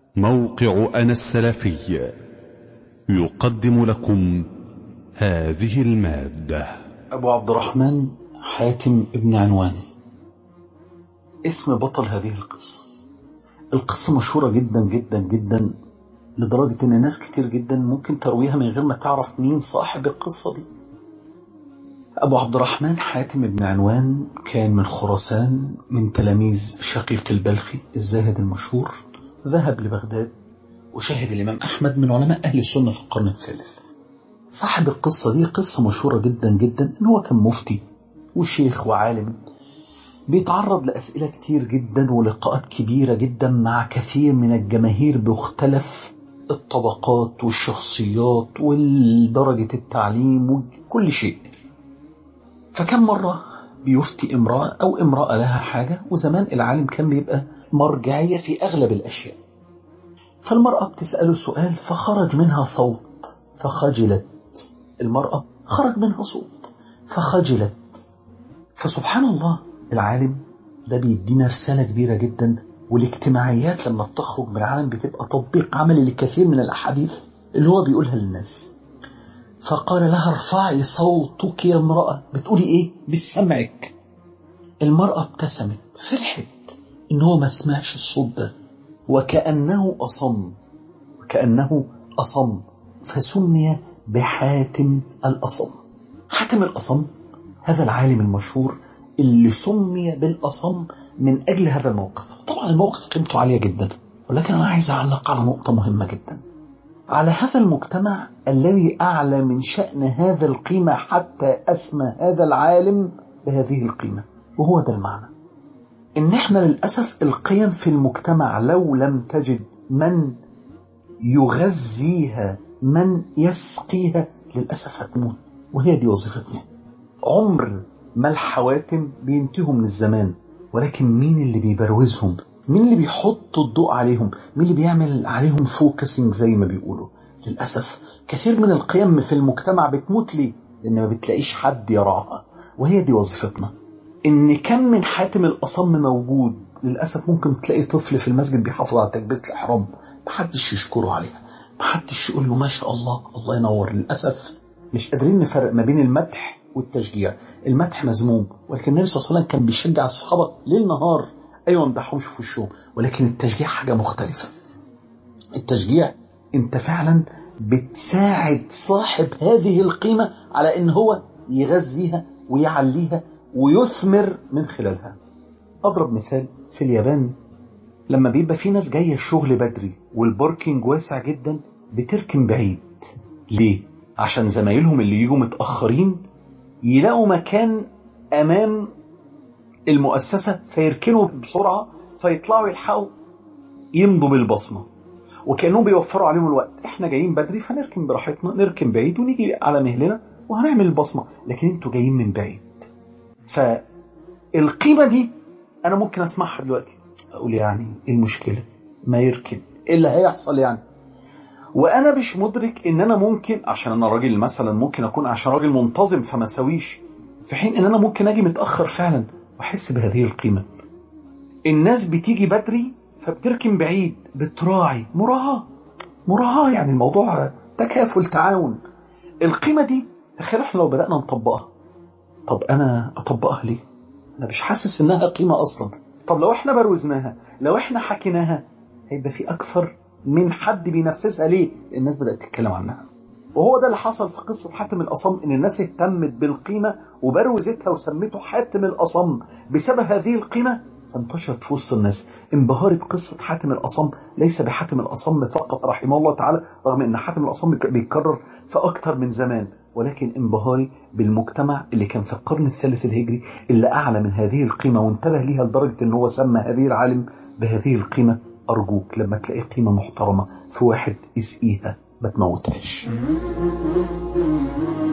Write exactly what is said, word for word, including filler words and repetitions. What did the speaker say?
موقع أنا السلفي يقدم لكم هذه المادة. أبو عبد الرحمن حاتم ابن عنوان اسم بطل هذه القصة. القصة مشهورة جدا جدا جدا لدرجة ان ناس كتير جدا ممكن ترويها من غير ما تعرف مين صاحب القصة دي. أبو عبد الرحمن حاتم ابن عنوان كان من خراسان، من تلاميذ شقيق البلخي الزاهد المشهور. ذهب لبغداد وشاهد الإمام أحمد من علماء أهل السنة في القرن الثالث. صاحب القصة دي قصة مشهورة جدا جدا إن هو كان مفتي وشيخ وعالم، بيتعرض لأسئلة كتير جدا ولقاءات كبيرة جدا مع كثير من الجماهير بمختلف الطبقات والشخصيات والدرجة التعليم وكل شيء. فكم مرة بيفتي امرأة أو امرأة لها حاجة، وزمان العالم كان بيبقى مرجعية في أغلب الأشياء. فالمرأة بتسأله سؤال فخرج منها صوت فخجلت، المرأة خرج منها صوت فخجلت. فسبحان الله العالم ده بيدينا رسالة كبيرة جدا، والاجتماعيات لما بتخرج من العالم بتبقى تطبيق عملي لكثير من الأحاديث اللي هو بيقولها للناس. فقال لها ارفعي صوتك يا امرأة، بتقولي ايه؟ بسمعك. المرأة ابتسمت فرحت ان هو ما سمعش الصوت ده، وكأنه أصم وكأنه أصم فسمي بحاتم الأصم. حاتم الأصم هذا العالم المشهور اللي سمي بالأصم من أجل هذا الموقف. طبعا الموقف قيمته عالية جدا، ولكن أنا عايز أعلق على نقطة مهمة جدا. على هذا المجتمع الذي أعلى من شأن هذا القيمة حتى أسمى هذا العالم بهذه القيمة، وهو ده المعنى. إن إحنا للأسف القيم في المجتمع لو لم تجد من يغذيها من يسقيها للأسف هتموت، وهي دي وظيفتنا. عمر ما الحواتم بينتهوا من الزمان، ولكن مين اللي بيبروزهم؟ مين اللي بيحط الضوء عليهم؟ مين اللي بيعمل عليهم فوكسنج زي ما بيقولوا؟ للأسف كثير من القيم في المجتمع بتموت ليه؟ لأن ما بتلاقيش حد يراها، وهي دي وظيفتنا. إن كم من حاتم الأصم موجود للأسف ممكن تلاقي طفل في المسجد بيحافظ على تكبيرة الإحرام محدش يشكره عليها، محدش يقول له ما شاء الله الله ينور. للأسف مش قادرين نفرق ما بين المدح والتشجيع. المدح مذموم، ولكن النبي صلى الله عليه وسلم كان بيشجع الصحابة ليل نهار، أيوة مدحوش في وشهم، ولكن التشجيع حاجة مختلفة. التشجيع انت فعلا بتساعد صاحب هذه القيمة على ان هو يغذيها ويعليها ويثمر من خلالها. اضرب مثال في اليابان، لما بيبقى في ناس جاية الشغل بدري والباركينج واسع جدا بتركن بعيد. ليه؟ عشان زمايلهم اللي يجوا متأخرين يلاقوا مكان امام المؤسسة فيركنوا بسرعة فيطلعوا يلحقوا يمضوا بالبصمة، وكأنهم بيوفروا عليهم الوقت. احنا جايين بدري فنركن براحتنا، نركن بعيد ونيجي على مهلنا وهنعمل البصمة، لكن انتوا جايين من بعيد. فالقيمة دي انا ممكن اسمعها دلوقتي اقول يعني ايه المشكلة؟ ما يركن، ايه اللي هيحصل يعني؟ وانا مش مدرك ان انا ممكن عشان انا راجل مثلا ممكن اكون عشان راجل منتظم فما سويش، في حين ان انا ممكن اجي متأخر فعلا واحس بهذه القيمة. الناس بتيجي بدري فبتركن بعيد، بتراعي، مراعاة مراعاة يعني الموضوع تكافل تعاون. القيمة دي تخيل احنا لو بدأنا نطبقها، طب انا اطبقها ليه؟ انا مش حاسس انها قيمة اصلا. طب لو احنا بروزناها، لو احنا حكيناها، هيبقى في اكثر من حد بينفذها. ليه؟ الناس بدأت تتكلم عنها. وهو ده اللي حصل في قصة حاتم الأصم، ان الناس اهتمت بالقيمة وبروزتها وسمته حاتم الأصم بسبب هذه القيمة، فانتشرت في وسط الناس. انبهاري بقصة حاتم الأصم ليس بحاتم الأصم فقط رحمه الله تعالى، رغم ان حاتم الأصم بيتكرر في اكتر من زمان، ولكن انبهاري بالمجتمع اللي كان في القرن الثالث الهجري اللي اعلى من هذه القيمة وانتبه ليها لدرجة ان هو سمى هذه العالم بهذه القيمة. ارجوك لما تلاقي قيمة محترمة في واحد اسقيها ما تموتهاش.